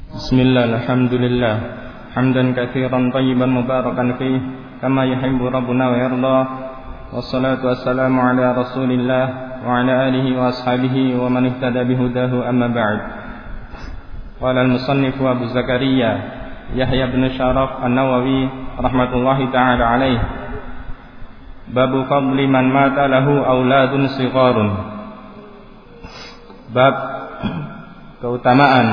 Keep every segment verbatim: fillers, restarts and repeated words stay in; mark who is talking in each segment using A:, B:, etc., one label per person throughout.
A: Bismillah, alhamdulillah, hamdan katsiran tayyiban mubarakan fih, kama yuhibbu rabbuna wa yarda. Wassalatu wassalamu ala Rasulillah wa ala alihi wa ashabihi wa man ihtada bihudahu, amma ba'd. Qala al-musannif Abu Zakaria Yahya bin Sharaf An-Nawawi rahmatullahi ta'ala alaih, babu fadli man mata lahu auladun sigharun. Bab keutamaan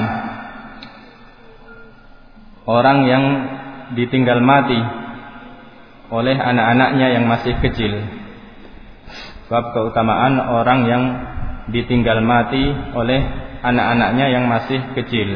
A: orang yang ditinggal mati oleh anak-anaknya yang masih kecil. Bab keutamaan orang yang ditinggal mati oleh anak-anaknya yang masih kecil.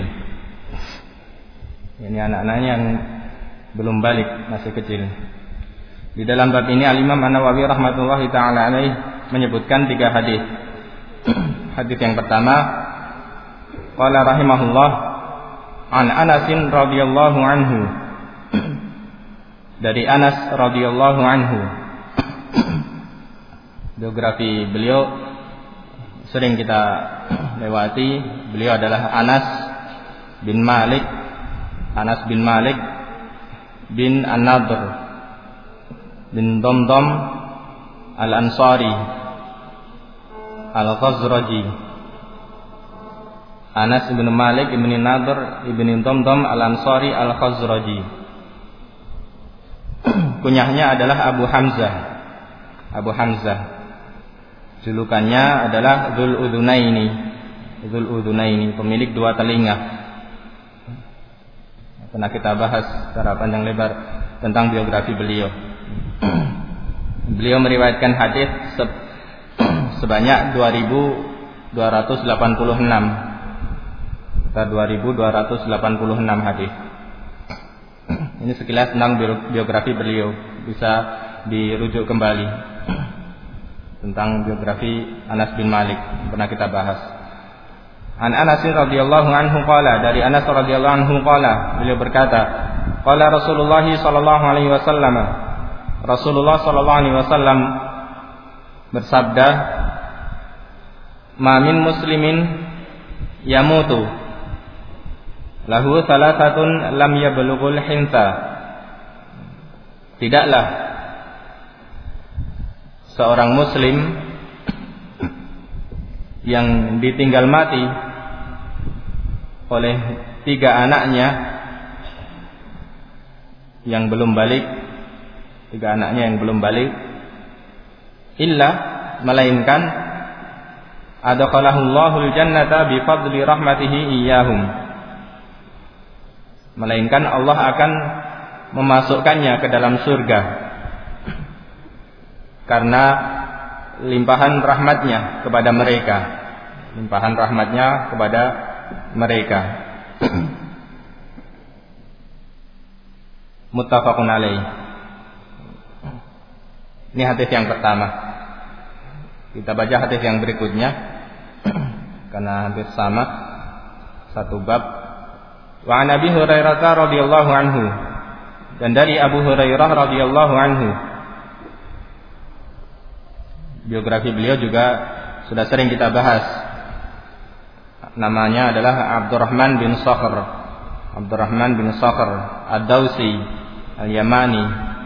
A: Ini anak-anaknya yang belum balik, masih kecil. Di dalam bab ini Al-Imam An-Nawawi rahmatullahi ta'ala alaih menyebutkan tiga hadis. Hadis yang pertama, qala rahimahullah, an Anasin radhiyallahu anhu, dari Anas radhiyallahu anhu. Biografi beliau sering kita lewati. Beliau adalah Anas bin Malik Anas bin Malik bin An-Nadr bin Damdam Al-Ansari Al-Khazraji. Anas bin Malik bin Nadr bin Damdam Al-Ansari Al-Khazraji. Kunyahnya adalah Abu Hamzah. Abu Hamzah. Julukannya adalah Dzul Udzunaini. Dzul Udzunaini, pemilik dua telinga. Pernah kita bahas secara panjang lebar tentang biografi beliau. Beliau meriwayatkan hadis sebanyak dua ribu dua ratus delapan puluh enam. dua ribu dua ratus delapan puluh enam hadis. Ini sekilas tentang biografi beliau, bisa dirujuk kembali tentang biografi Anas bin Malik, pernah kita bahas. An Anas radhiyallahu anhu qala, dari Anas radhiyallahu anhu qala, beliau berkata, qala Rasulullah sallallahu alaihi wasallam, Rasulullah sallallahu alaihi wasallam bersabda, ma min muslimin yamutu lahu thalathatun lam yablughul hinsa. Tidaklah seorang muslim yang ditinggal mati oleh tiga anaknya yang belum balik, tiga anaknya yang belum balik, illa, melainkan adkhalahullahu al-jannata bi fadli rahmatihi iyyahum, melainkan Allah akan memasukkannya ke dalam surga karena limpahan rahmatnya kepada mereka, limpahan rahmatnya kepada mereka. Muttafaqun alaih. Ini hadis yang pertama. Kita baca hadis yang berikutnya karena hampir sama, satu bab. Wa an Abi Hurairah radhiyallahu anhu, dan dari Abu Hurairah radhiyallahu anhu. Biografi beliau juga sudah sering kita bahas. Namanya adalah Abdurrahman bin Sakhr. Abdurrahman bin Sakhr Ad-Dausi Al-Yamani.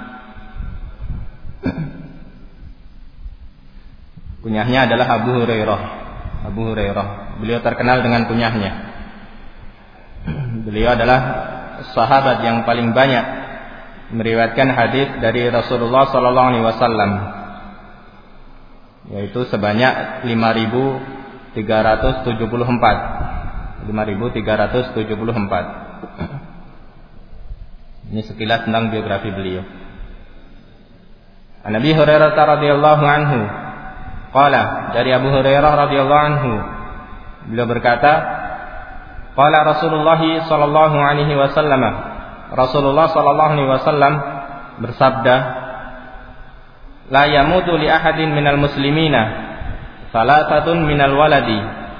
A: Kunyahnya adalah Abu Hurairah. Abu Hurairah. Beliau terkenal dengan kunyahnya. Beliau adalah sahabat yang paling banyak meriwayatkan hadis dari Rasulullah sallallahu alaihi wasallam, yaitu sebanyak lima ribu tiga ratus tujuh puluh empat. lima ribu tiga ratus tujuh puluh empat. Ini sekilas tentang biografi beliau. An Abi Hurairah radhiyallahu anhu qala, dari Abu Hurairah radhiyallahu anhu, beliau berkata, qala Rasulullah sallallahu alaihi wasallam, Rasulullah sallallahu alaihi wasallam bersabda, la yamutu li ahadin minal muslimina salasatun minal waladi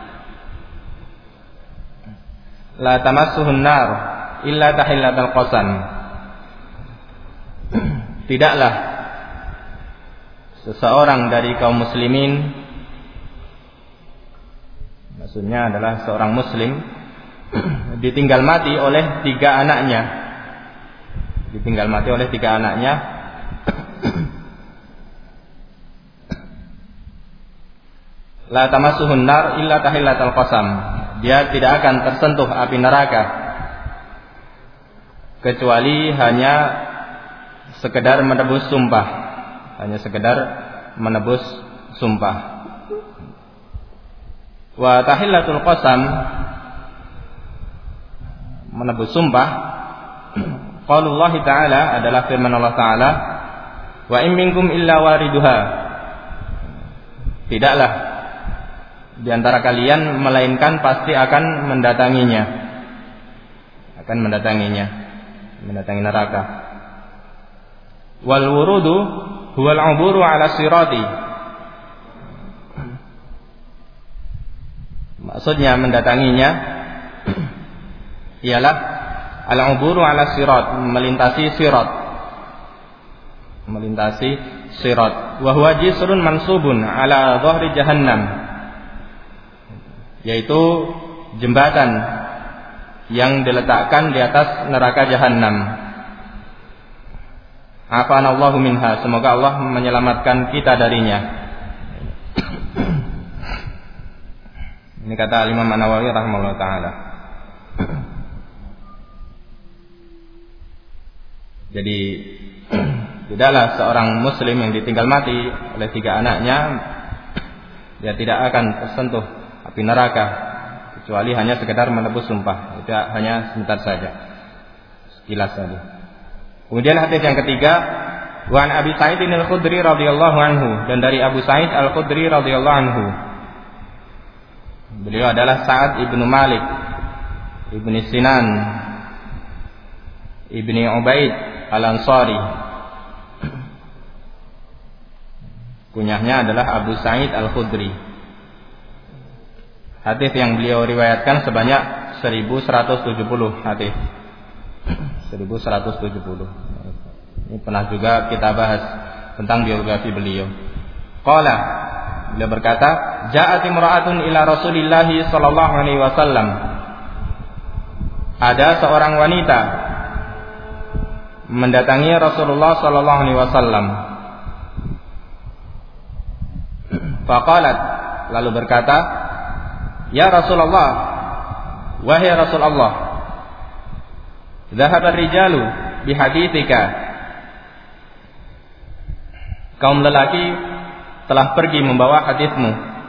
A: la tamassuhun nar illa tahillatal qasan. Tidaklah seseorang dari kaum muslimin, maksudnya adalah seorang muslim, ditinggal mati oleh tiga anaknya. Ditinggal mati oleh tiga anaknya. La tamassuhun nar illa tahillatal qasam. Dia tidak akan tersentuh api neraka kecuali hanya sekedar menebus sumpah. Hanya sekedar menebus sumpah. Wa tahillatul qasam, menebus sumpah, qaulullah ta'ala adalah firman Allah Ta'ala, wa in minkum illa wariduha. Tidaklah di antara kalian melainkan pasti akan mendatanginya. Akan mendatanginya, mendatangi neraka. Wal wurudu huwal 'uburu 'ala sirati. Maksudnya mendatanginya ialah al-'uburu 'ala sirat, melintasi sirat. Melintasi sirat. Wa huwa jisrun mansubun 'ala dhahri jahannam. Yaitu jembatan yang diletakkan di atas neraka jahanam. Afanallahu minha, semoga Allah menyelamatkan kita darinya. Ini kata Imam An-Nawawi rahimahullah taala. Jadi tidaklah seorang muslim yang ditinggal mati oleh tiga anaknya, dia tidak akan tersentuh api neraka kecuali hanya sekedar menebus sumpah. Itu hanya sebentar saja, sekilas saja. Kemudian hadis yang ketiga, wa an Abi Sa'id al-Khudri radhiyallahu anhu, dan dari Abu Sa'id al-Khudri radhiyallahu anhu. Beliau adalah Sa'ad ibnu Malik ibni Sinan ibni Ubaid al-Ansari. Kunyahnya adalah Abu Sa'id al-Khudri. Hadis yang beliau riwayatkan sebanyak seribu seratus tujuh puluh hadis. seribu seratus tujuh puluh. Ini pernah juga kita bahas tentang biografi beliau. Qala, beliau berkata, ja'at imra'atun ila Rasulillah sallallahu alaihi wasallam. Ada seorang wanita mendatangi Rasulullah sallallahu alaihi wasallam. Faqalat, lalu berkata, ya Rasulullah, wahai Rasulullah, dhahaba ar-rijalu bihaditsika. Kaum lelaki telah pergi membawa hadismu.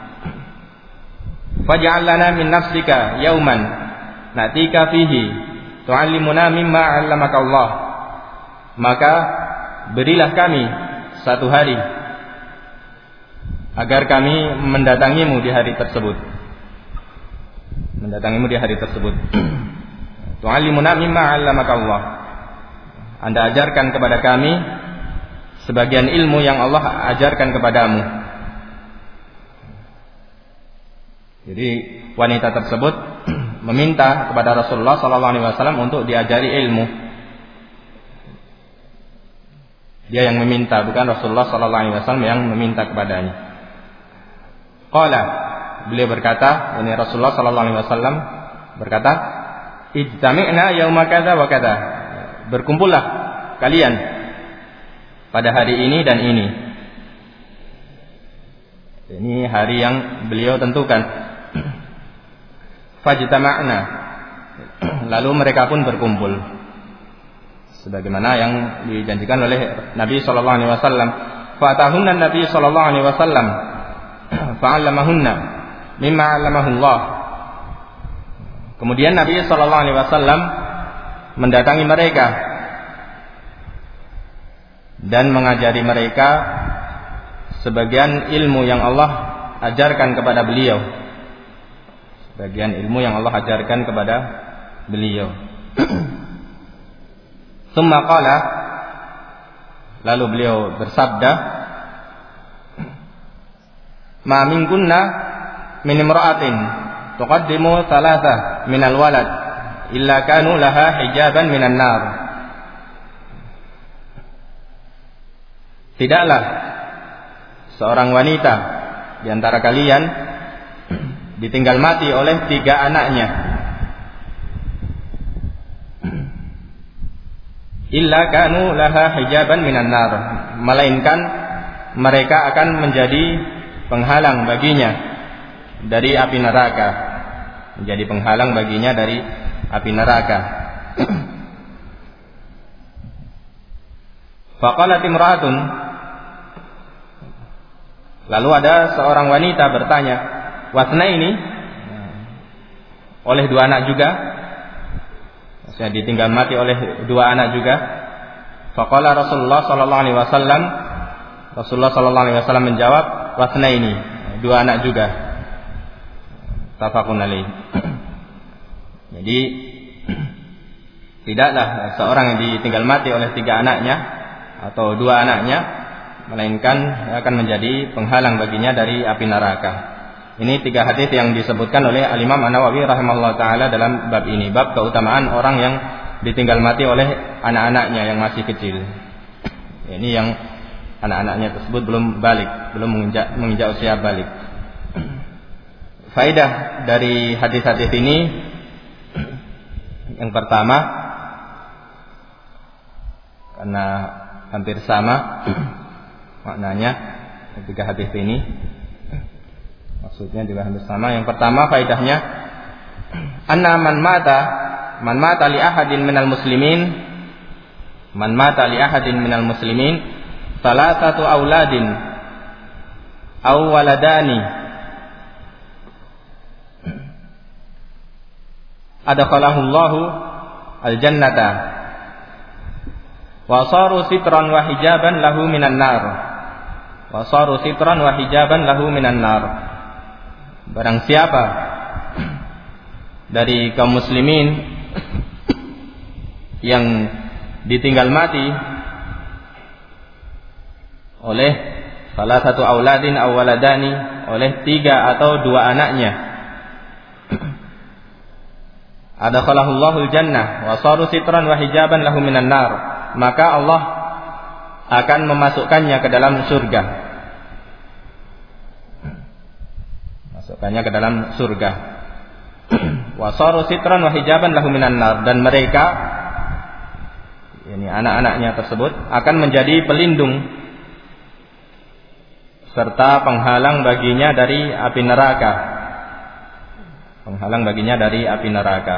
A: Faj'al lana min nafsika yauman natika fihi tu'allimuna mimma 'allamaka Allah. Maka berilah kami satu hari agar kami mendatangimu di hari tersebut. Mendatangimu di hari tersebut. Tu'allimuna mimma 'allamaka Allah. Anda ajarkan kepada kami sebagian ilmu yang Allah ajarkan kepadamu. Jadi wanita tersebut meminta kepada Rasulullah sallallahu alaihi wasallam untuk diajari ilmu. Dia yang meminta, bukan Rasulullah sallallahu alaihi wasallam yang meminta kepadanya. Qala, beliau berkata, ini Rasulullah sallallahu alaihi wasallam berkata, ijtami'na yauma kadza wa kadza. Berkumpullah kalian pada hari ini dan ini. Ini hari yang beliau tentukan. Fajtama'na. Lalu mereka pun berkumpul. Sebagaimana yang dijanjikan oleh Nabi sallallahu alaihi wasallam. Fatahunna Nabi sallallahu alaihi wasallam fa'allamahunna mimma 'allamahu Allah. Kemudian Nabi sallallahu alaihi wasallam mendatangi mereka dan mengajari mereka sebagian ilmu yang Allah ajarkan kepada beliau. Sebagian ilmu yang Allah ajarkan kepada beliau. Tsumma qala, lalu beliau bersabda, ma minkunna min imra'atin tuqaddimu thalatha min alwalad illa kanu laha hijaban minan nar. Tidaklah seorang wanita di antara kalian ditinggal mati oleh tiga anaknya, illa kanu laha hijaban minan nar, melainkan mereka akan menjadi penghalang baginya dari api neraka, menjadi penghalang baginya dari api neraka. Faqalat imra'atun, lalu ada seorang wanita bertanya, wasna ini oleh dua anak juga, saya ditinggal mati oleh dua anak juga. Faqala Rasulullah sallallahu alaihi wasallam, Rasulullah sallallahu alaihi wasallam menjawab, wasna ini dua anak juga. Tafaqun alaih. Jadi tidaklah seorang yang ditinggal mati oleh tiga anaknya atau dua anaknya, melainkan akan menjadi penghalang baginya dari api neraka. Ini tiga hadis yang disebutkan oleh Al-Imam An-Nawawi rahimahullah taala dalam bab ini, bab keutamaan orang yang ditinggal mati oleh anak-anaknya yang masih kecil. Ini yang anak-anaknya tersebut belum balik, belum menginjak, menginjak usia balik. Faedah dari hadis-hadis ini, yang pertama, karena hampir sama maknanya ketiga hadis ini, maksudnya juga hampir sama. Yang pertama faedahnya, anna man mata man mata li ahadin minal muslimin man mata li ahadin minal muslimin salasatu auladin aw waladani adkhalahu Allahu al-jannata wa saru sitran wa hijaban lahu minan nar wa saru sitran wa hijaban lahu minan nar. Barang siapa dari kaum muslimin yang ditinggal mati oleh salah satu auladin aw waladani, oleh tiga atau dua anaknya, adkhalahu Allahul jannah wa saru sitran wa hijaban lahu minan nar, maka Allah akan memasukkannya ke dalam surga. Masukkannya ke dalam surga. Wa saru sitran wa hijaban lahu minan nar, dan mereka, ini anak-anaknya tersebut, akan menjadi pelindung serta penghalang baginya dari api neraka. Penghalang baginya dari api neraka.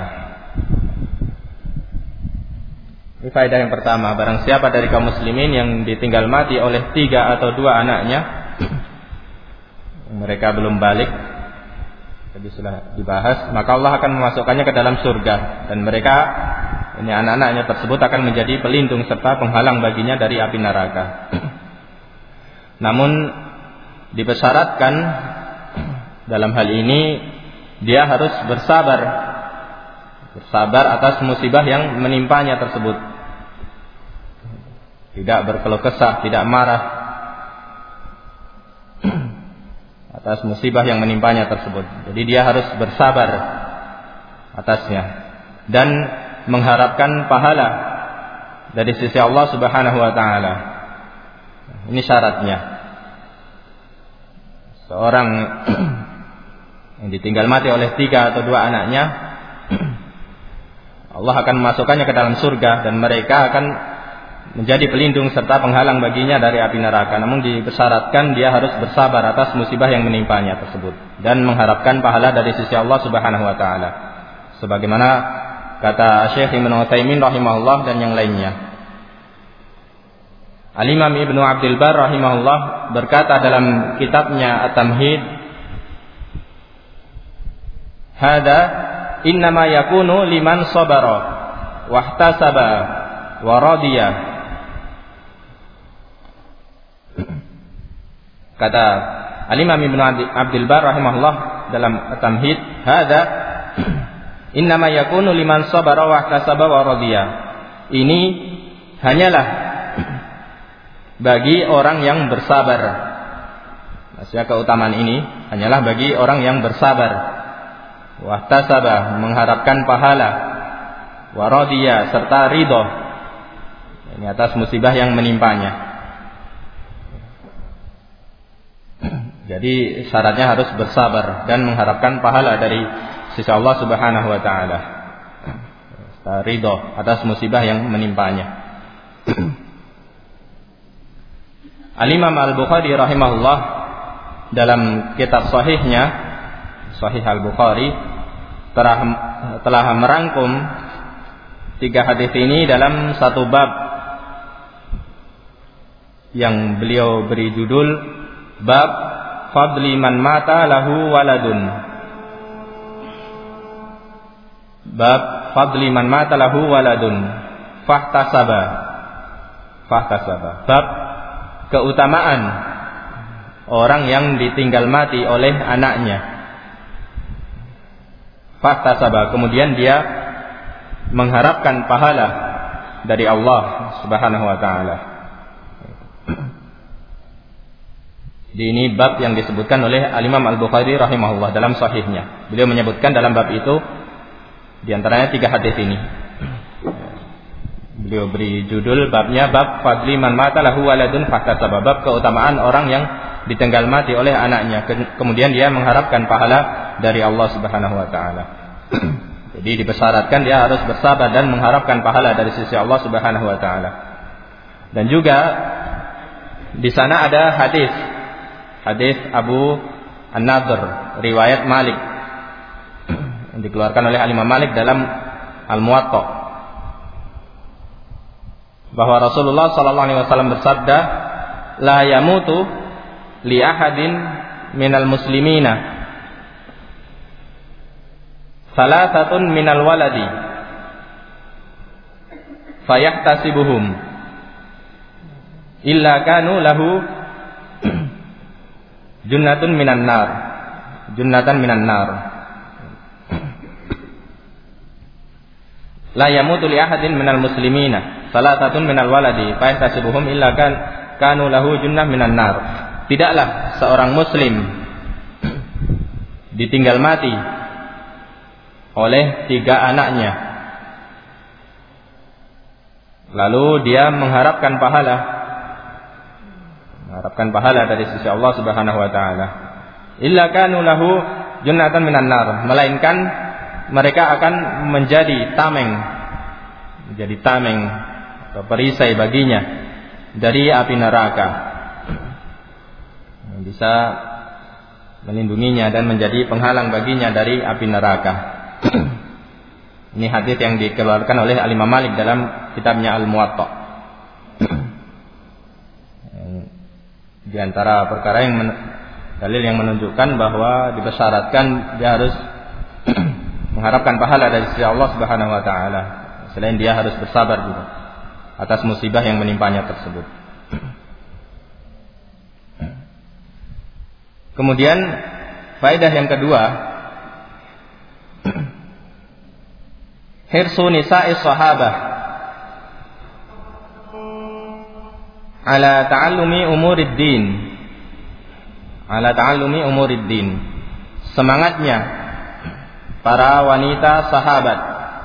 A: Ini faedah yang pertama. Barang siapa dari kaum muslimin yang ditinggal mati oleh tiga atau dua anaknya, mereka belum balik, tadi sudah dibahas, maka Allah akan memasukkannya ke dalam surga, dan mereka, ini anak-anaknya tersebut, akan menjadi pelindung serta penghalang baginya dari api neraka. Namun dipersyaratkan dalam hal ini dia harus bersabar, bersabar atas musibah yang menimpanya tersebut. Tidak berkeluh kesah, tidak marah atas musibah yang menimpanya tersebut. Jadi dia harus bersabar atasnya dan mengharapkan pahala dari sisi Allah Subhanahu wa taala. Ini syaratnya. Seorang yang ditinggal mati oleh tiga atau dua anaknya, Allah akan memasukkannya ke dalam surga, dan mereka akan menjadi pelindung serta penghalang baginya dari api neraka. Namun dipersyaratkan dia harus bersabar atas musibah yang menimpanya tersebut dan mengharapkan pahala dari sisi Allah Subhanahu wa taala. Sebagaimana kata Syekh Ibnu Utsaimin rahimahullah dan yang lainnya. Al-Imam Ibnu Abdul Bar rahimahullah berkata dalam kitabnya At-Tamhid, "Hada innama yakunu liman sabara wahtasaba wa radiya." Kata Al-Imam Ibnu Abdul Bar rahimahullah dalam At-Tamhid, "Hada innama yakunu liman sabara wahtasaba wa radiya." Ini hanyalah bagi orang yang bersabar. Maksudnya keutamaan ini hanyalah bagi orang yang bersabar. Wahtasaba, mengharapkan pahala. Waradiya, serta ridho, ini atas musibah yang menimpanya. Jadi syaratnya harus bersabar dan mengharapkan pahala dari sisi Allah Subhanahu wa taala. ridho atas musibah yang menimpanya. Al-Imam Al-Bukhari rahimahullah dalam kitab sahihnya, Sahih Al-Bukhari, telah, telah merangkum tiga hadis ini dalam satu bab yang beliau beri judul Bab Fadli Man Mata Lahu Waladun. Bab Fadli Man Mata Lahu Waladun Fahtasaba. Fahtasaba. Bab keutamaan orang yang ditinggal mati oleh anaknya. Fahtasaba, kemudian dia mengharapkan pahala dari Allah Subhanahu wa taala. Ini bab yang disebutkan oleh Al-Imam Al-Bukhari rahimahullah dalam sahihnya. Beliau menyebutkan dalam bab itu di antaranya tiga hadis ini. Beliau beri judul babnya bab fadli man mata lahu waladun fahtasaba, bab keutamaan orang yang ditinggal mati oleh anaknya, kemudian dia mengharapkan pahala dari Allah Subhanahu wa taala. Jadi dibesyaratkan dia harus bersabar dan mengharapkan pahala dari sisi Allah Subhanahu wa taala. Dan juga di sana ada hadis hadis Abu An-Nadhr riwayat Malik yang dikeluarkan oleh Imam Malik dalam Al-Muwatta, bahwa Rasulullah sallallahu alaihi wasallam bersabda, la yamutu li ahadin minal muslimina salasatun minal waladi fayahtasibuhum illa kanu lahu junnatun minan nar junnatan minan nar. La yamutu li ahadin minal muslimina salasatun minal waladi fayahtasibuhum illa kan kanu lahu junnah minan nar. Tidaklah seorang muslim ditinggal mati oleh tiga anaknya, lalu dia mengharapkan pahala mengharapkan pahala dari sisi Allah Subhanahu wa taala, illa kanu lahu junnatan minan nar, melainkan mereka akan menjadi tameng menjadi tameng atau perisai baginya dari api neraka, bisa melindunginya dan menjadi penghalang baginya dari api neraka. Ini hadis yang dikeluarkan oleh Al-Imam Malik dalam kitabnya Al-Muwatta. Di antara perkara yang men- dalil yang menunjukkan bahwa dibesyaratkan dia harus mengharapkan pahala dari sisi Allah Subhanahu wa taala. Selain dia harus bersabar juga atas musibah yang menimpanya tersebut. Kemudian faedah yang kedua, hirsu nisa'i sahabah ala ta'allumi umurid din ala ta'allumi umurid din, semangatnya para wanita sahabat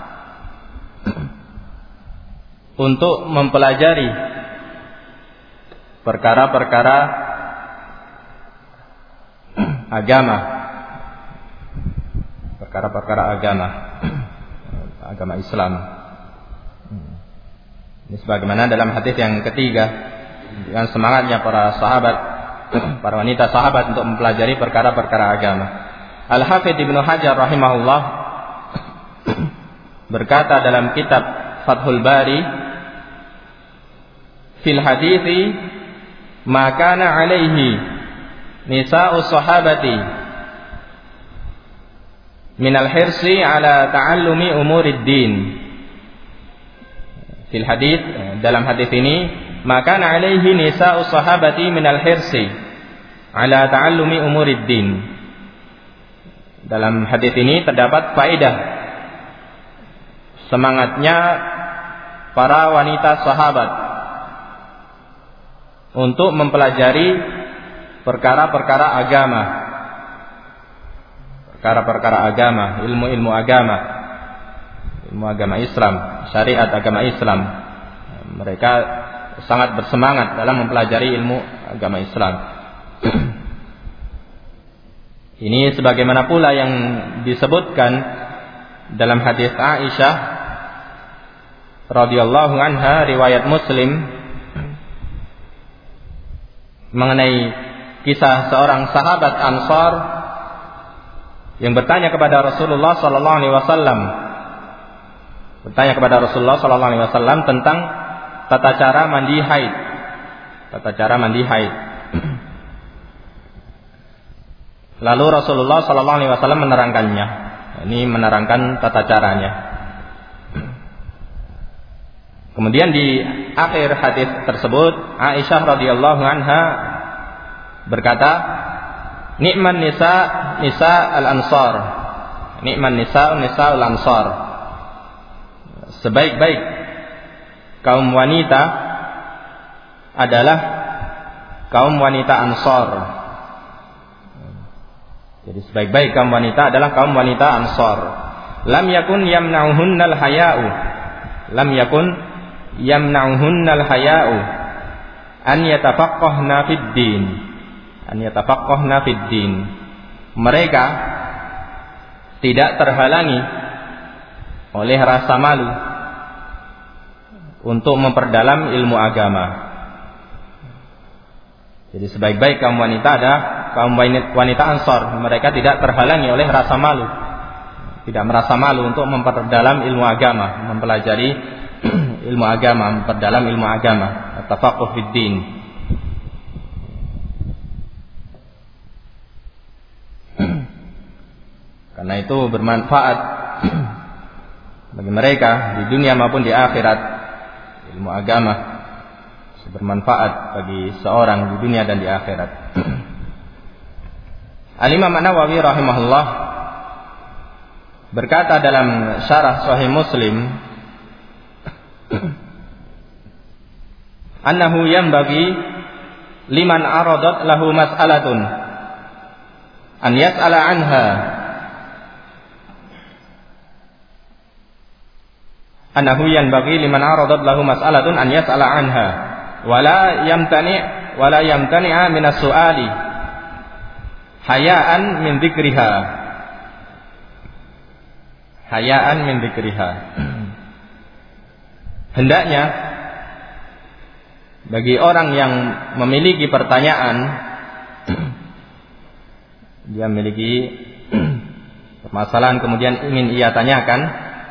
A: untuk mempelajari perkara-perkara agama, perkara-perkara agama, agama Islam. Ini sebagaimana dalam hadis yang ketiga, dengan semangatnya para sahabat, para wanita sahabat untuk mempelajari perkara-perkara agama. Al-Hafidz Ibnu Hajar rahimahullah berkata dalam kitab Fathul Bari, fil hadithi ma kana alaihi nisa'us sahabati minal hirsi ala ta'allumi umurid din. Fil hadits, dalam hadis ini, maka alaihi nisa'us sahabati minal hirsi ala ta'allumi umurid din. Dalam hadis ini terdapat faedah semangatnya para wanita sahabat untuk mempelajari perkara-perkara agama, perkara-perkara agama, ilmu-ilmu agama, ilmu agama Islam, syariat agama Islam. Mereka sangat bersemangat dalam mempelajari ilmu agama Islam. Ini sebagaimana pula yang disebutkan dalam hadis Aisyah radhiyallahu anha, riwayat Muslim, mengenai kisah seorang sahabat Ansar yang bertanya kepada Rasulullah sallallahu alaihi wasallam, bertanya kepada Rasulullah sallallahu alaihi wasallam tentang tata cara mandi haid. Tata cara mandi haid. Lalu Rasulullah sallallahu alaihi wasallam menerangkannya. Ini menerangkan tata caranya. Kemudian di akhir hadis tersebut Aisyah radhiyallahu anha berkata, "Ni'man nisa nisa al-ansar." Ni'man nisa nisa al-ansar. Sebaik-baik kaum wanita adalah kaum wanita Ansar. Jadi sebaik-baik kaum wanita adalah kaum wanita Ansar. Lam yakun yamna'uhunnal haya'u. Lam yakun yamna'uhunnal haya'u an yatafaqqahna fid din. An yatafaqqahna fid din. Mereka tidak terhalangi oleh rasa malu untuk memperdalam ilmu agama. Jadi sebaik-baik kaum wanita ada kaum wanita Ansar. Mereka tidak terhalangi oleh rasa malu, tidak merasa malu untuk memperdalam ilmu agama, mempelajari ilmu agama, memperdalam ilmu agama, at-tafaqquh fid din. Karena itu bermanfaat bagi mereka di dunia maupun di akhirat. Ilmu agama bermanfaat bagi seorang di dunia dan di akhirat. Al-Imam An-Nawawi rahimahullah berkata dalam syarah Sahih Muslim, annahu yanbaghi liman aradat lahu mas'alatun an yas'ala anha annahu yanbaghi liman aradat lahu mas'alatun an yas'ala anha wala yamtani wala yamtani'a min as-su'ali hayaan min dzikriha hayaan min dzikriha. Hendaknya bagi orang yang memiliki pertanyaan, dia memiliki permasalahan kemudian ingin ia tanyakan,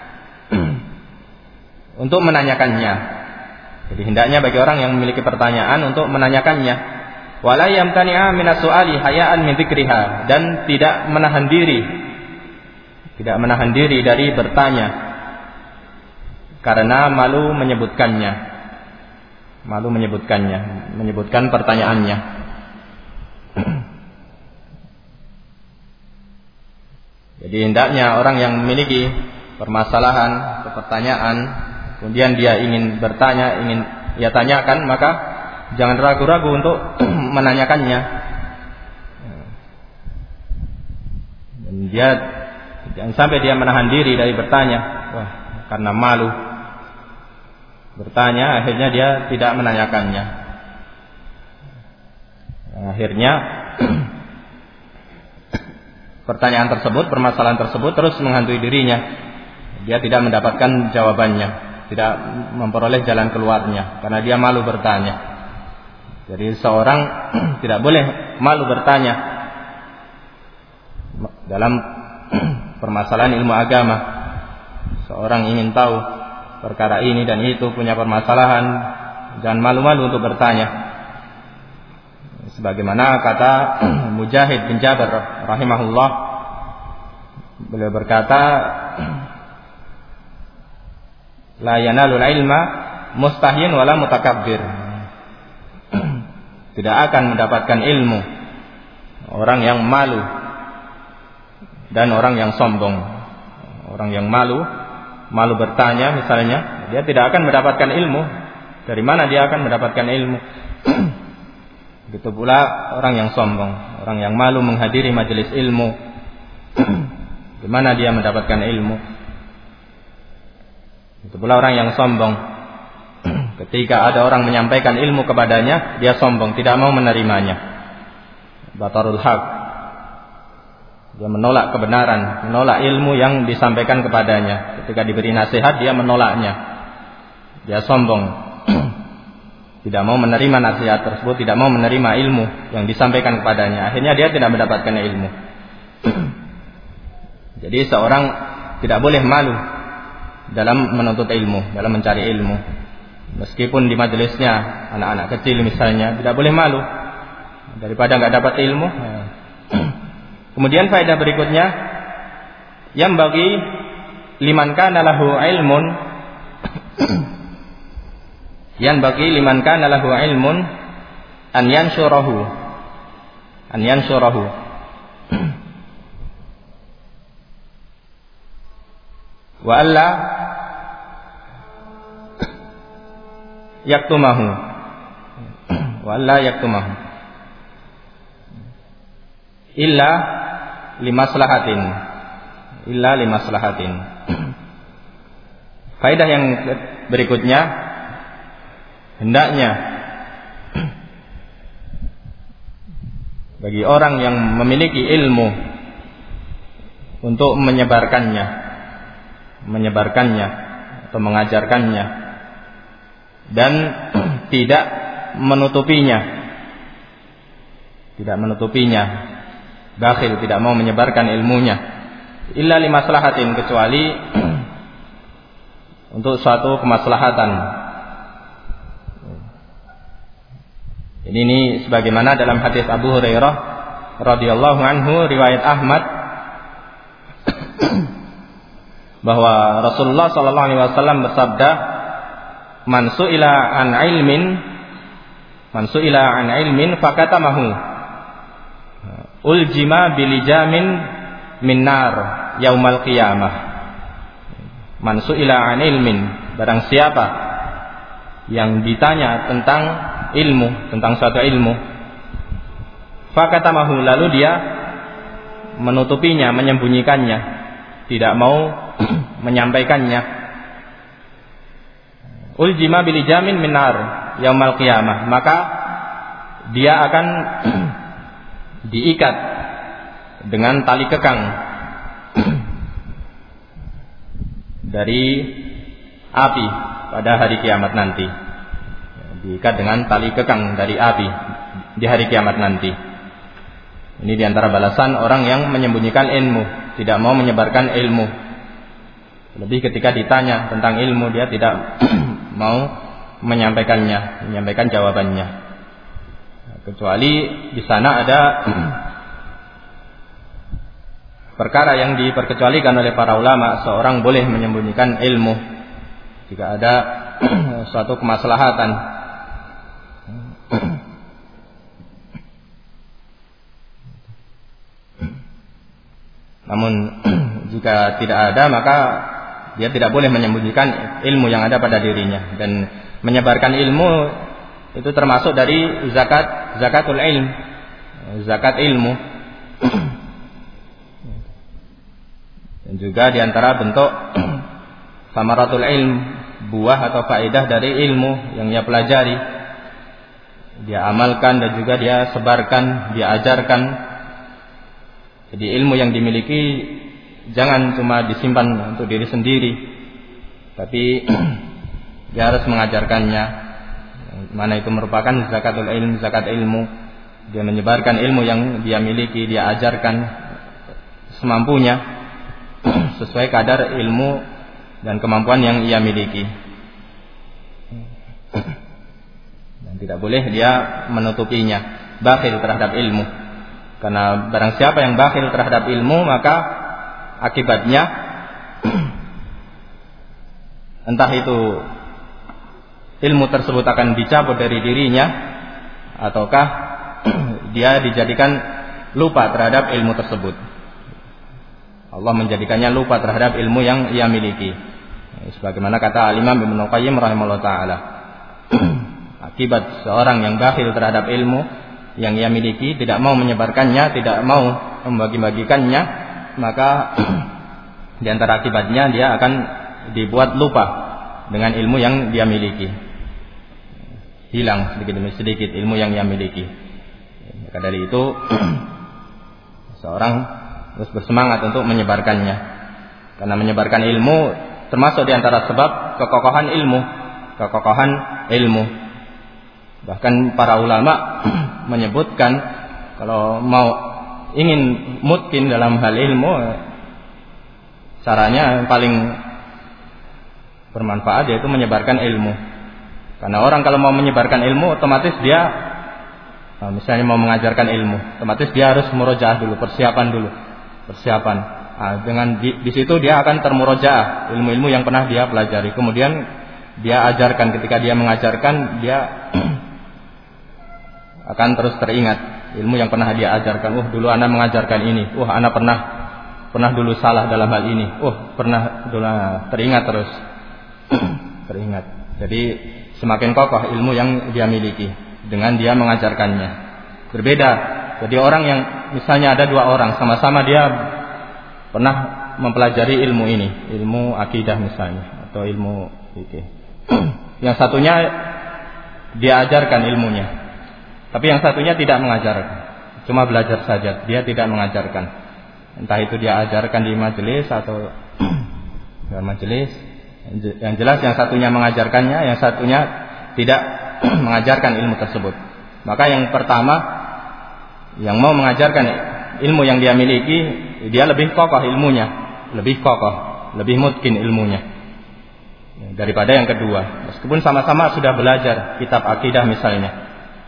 A: untuk menanyakannya. Jadi hendaknya bagi orang yang memiliki pertanyaan untuk menanyakannya. Wala yamtani'a minas su'ali hayaan min dzikriha, dan tidak menahan diri, tidak menahan diri dari bertanya karena malu menyebutkannya. Malu menyebutkannya, menyebutkan pertanyaannya. Jadi hendaknya orang yang memiliki permasalahan atau pertanyaan, kemudian dia ingin bertanya, ingin ia tanyakan, maka jangan ragu-ragu untuk menanyakannya. Dan dia jangan sampai dia menahan diri dari bertanya, wah, karena malu bertanya, akhirnya dia tidak menanyakannya. Akhirnya pertanyaan tersebut, permasalahan tersebut terus menghantui dirinya. Dia tidak mendapatkan jawabannya, tidak memperoleh jalan keluarnya karena dia malu bertanya. Jadi seorang tidak boleh malu bertanya dalam permasalahan ilmu agama. Seorang ingin tahu perkara ini dan itu, punya permasalahan, jangan malu-malu untuk bertanya. Sebagaimana kata Mujahid bin Jabir rahimahullah, beliau berkata, la yanalul ilma mustahyin wala mutakabbir. Tidak akan mendapatkan ilmu orang yang malu dan orang yang sombong. Orang yang malu, malu bertanya misalnya, dia tidak akan mendapatkan ilmu. Dari mana dia akan mendapatkan ilmu? Begitu pula orang yang sombong, orang yang malu menghadiri majelis ilmu. Di mana dia mendapatkan ilmu? Begitu pula orang yang sombong. Ketika ada orang menyampaikan ilmu kepadanya, dia sombong, tidak mau menerimanya. Batarul haq. Dia menolak kebenaran, menolak ilmu yang disampaikan kepadanya. Ketika diberi nasihat, dia menolaknya. dia sombong, tidak mau menerima nasihat tersebut, tidak mau menerima ilmu yang disampaikan kepadanya. Akhirnya dia tidak mendapatkan ilmu. Jadi seorang tidak boleh malu dalam menuntut ilmu, dalam mencari ilmu. Meskipun di majelisnya anak-anak kecil misalnya, tidak boleh malu daripada nggak dapat ilmu. Kemudian faedah berikutnya, yang bagi liman kana lahu ilmun, yang bagi liman kana lahu ilmun an yansyurahu, an yansyurahu. Wa alla yaktumahu, wa alla yaktumahu illa limaslahatin, illa limaslahatin. Faedah yang berikutnya, hendaknya bagi orang yang memiliki ilmu untuk menyebarkannya, menyebarkannya atau mengajarkannya, dan tidak menutupinya, tidak menutupinya, bakhil, tidak mau menyebarkan ilmunya, illa limaslahatin, kecuali untuk suatu kemaslahatan. Ini, ini sebagaimana dalam hadis Abu Hurairah radhiyallahu anhu riwayat Ahmad, bahwa Rasulullah sallallahu alaihi wasallam bersabda, "Man su'ila an ilmin, man su'ila an ilmin fakatamahu, uljima bilijamin min nar yaumal qiyamah." Man su'ila an ilmin, barang siapa yang ditanya tentang ilmu, tentang suatu ilmu, fakatamahu, lalu dia menutupinya, menyembunyikannya, tidak mau menyampaikannya, uljima bilijamin min nar yaumal qiyamah, maka dia akan diikat dengan tali kekang dari api pada hari kiamat nanti. Diikat dengan tali kekang dari api di hari kiamat nanti. Ini diantara balasan orang yang menyembunyikan ilmu, tidak mau menyebarkan ilmu. Lebih ketika ditanya tentang ilmu, dia tidak mau menyampaikannya, menyampaikan jawabannya. Kecuali di sana ada perkara yang diperkecualikan oleh para ulama, seorang boleh menyembunyikan ilmu jika ada suatu kemaslahatan. Namun jika tidak ada, maka dia tidak boleh menyembunyikan ilmu yang ada pada dirinya. Dan menyebarkan ilmu itu termasuk dari zakat, zakatul ilm, zakat ilmu. Dan juga diantara bentuk samaratul ilm, buah atau faedah dari ilmu yang dia pelajari, dia amalkan dan juga dia sebarkan, dia ajarkan. Jadi ilmu yang dimiliki jangan cuma disimpan untuk diri sendiri, tapi dia harus mengajarkannya. Mana itu merupakan zakatul ilm, zakat ilmu. Dia menyebarkan ilmu yang dia miliki, dia ajarkan semampunya, sesuai kadar ilmu dan kemampuan yang ia miliki. Dan tidak boleh dia menutupinya, bakhil terhadap ilmu. Karena barang siapa yang bakhil terhadap ilmu, maka akibatnya entah itu ilmu tersebut akan dicabut dari dirinya, ataukah dia dijadikan lupa terhadap ilmu tersebut. Allah menjadikannya lupa terhadap ilmu yang ia miliki. Sebagaimana kata Al-Imam Ibnu Qayyim rahimahullah ta'ala, akibat seorang yang bakhil terhadap ilmu yang ia miliki, tidak mau menyebarkannya, tidak mau membagi-bagikannya, maka di antara akibatnya dia akan dibuat lupa dengan ilmu yang dia miliki. Hilang sedikit demi sedikit ilmu yang ia miliki. Maka dari itu seorang terus bersemangat untuk menyebarkannya. Karena menyebarkan ilmu termasuk di antara sebab kekokohan ilmu. kekokohan ilmu. Bahkan para ulama menyebutkan kalau mau ingin mutkin dalam hal ilmu, caranya yang paling bermanfaat yaitu menyebarkan ilmu. Karena orang kalau mau menyebarkan ilmu, otomatis dia misalnya mau mengajarkan ilmu, otomatis dia harus murojaah dulu, persiapan dulu, persiapan. Nah, dengan di, di situ dia akan termurojaah ilmu-ilmu yang pernah dia pelajari. Kemudian dia ajarkan, ketika dia mengajarkan dia akan terus teringat ilmu yang pernah dia ajarkan. Oh, dulu anak mengajarkan ini. Oh, anak pernah pernah dulu salah dalam hal ini. Oh, pernah dulu, teringat terus. Teringat. Jadi semakin kokoh ilmu yang dia miliki dengan dia mengajarkannya. Berbeda. Jadi orang yang misalnya ada dua orang sama-sama dia pernah mempelajari ilmu ini, ilmu akidah misalnya atau ilmu fikih. Yang satunya dia ajarkan ilmunya. Tapi yang satunya tidak mengajarkan, cuma belajar saja, dia tidak mengajarkan. Entah itu dia ajarkan di majelis atau di majelis. Yang jelas yang satunya mengajarkannya, yang satunya tidak mengajarkan ilmu tersebut. Maka yang pertama, yang mau mengajarkan ilmu yang dia miliki, dia lebih kokoh ilmunya, lebih kokoh, lebih mutkin ilmunya daripada yang kedua. Meskipun sama-sama sudah belajar kitab akidah misalnya,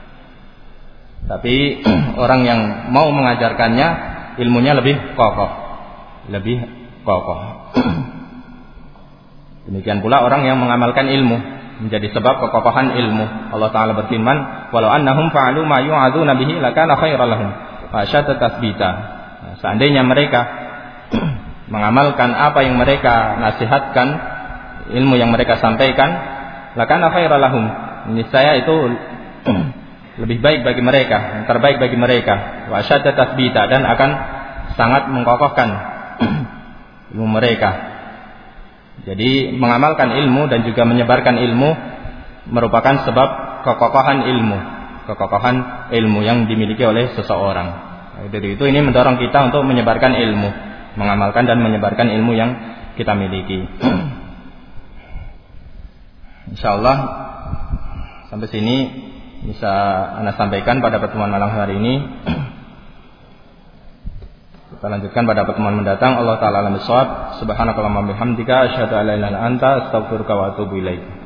A: tapi orang yang mau mengajarkannya ilmunya lebih kokoh, lebih kokoh. Demikian pula orang yang mengamalkan ilmu menjadi sebab kekokohan ilmu. Allah Taala berfirman, "Walau annahum fa'alu ma yu'adzuna bihi lakana khairan lahum wa asyadda tatsbita." Seandainya mereka mengamalkan apa yang mereka nasihatkan, ilmu yang mereka sampaikan, lakana khairan lahum. Niscaya itu lebih baik bagi mereka, yang terbaik bagi mereka, wa asyadda tatsbita, dan akan sangat mengkokohkan ilmu mereka. Jadi mengamalkan ilmu dan juga menyebarkan ilmu merupakan sebab kekokohan ilmu, kekokohan ilmu yang dimiliki oleh seseorang. Dari itu ini mendorong kita untuk menyebarkan ilmu, mengamalkan dan menyebarkan ilmu yang kita miliki. Insyaallah sampai sini bisa Anda sampaikan pada pertemuan malam hari ini. Kita lanjutkan pada pertemuan mendatang. Allah Ta'ala alam bissawab. Subhanakallahumma bihamdika asyhadu an la ilaha illa anta astaghfiruka wa atubu ilaik.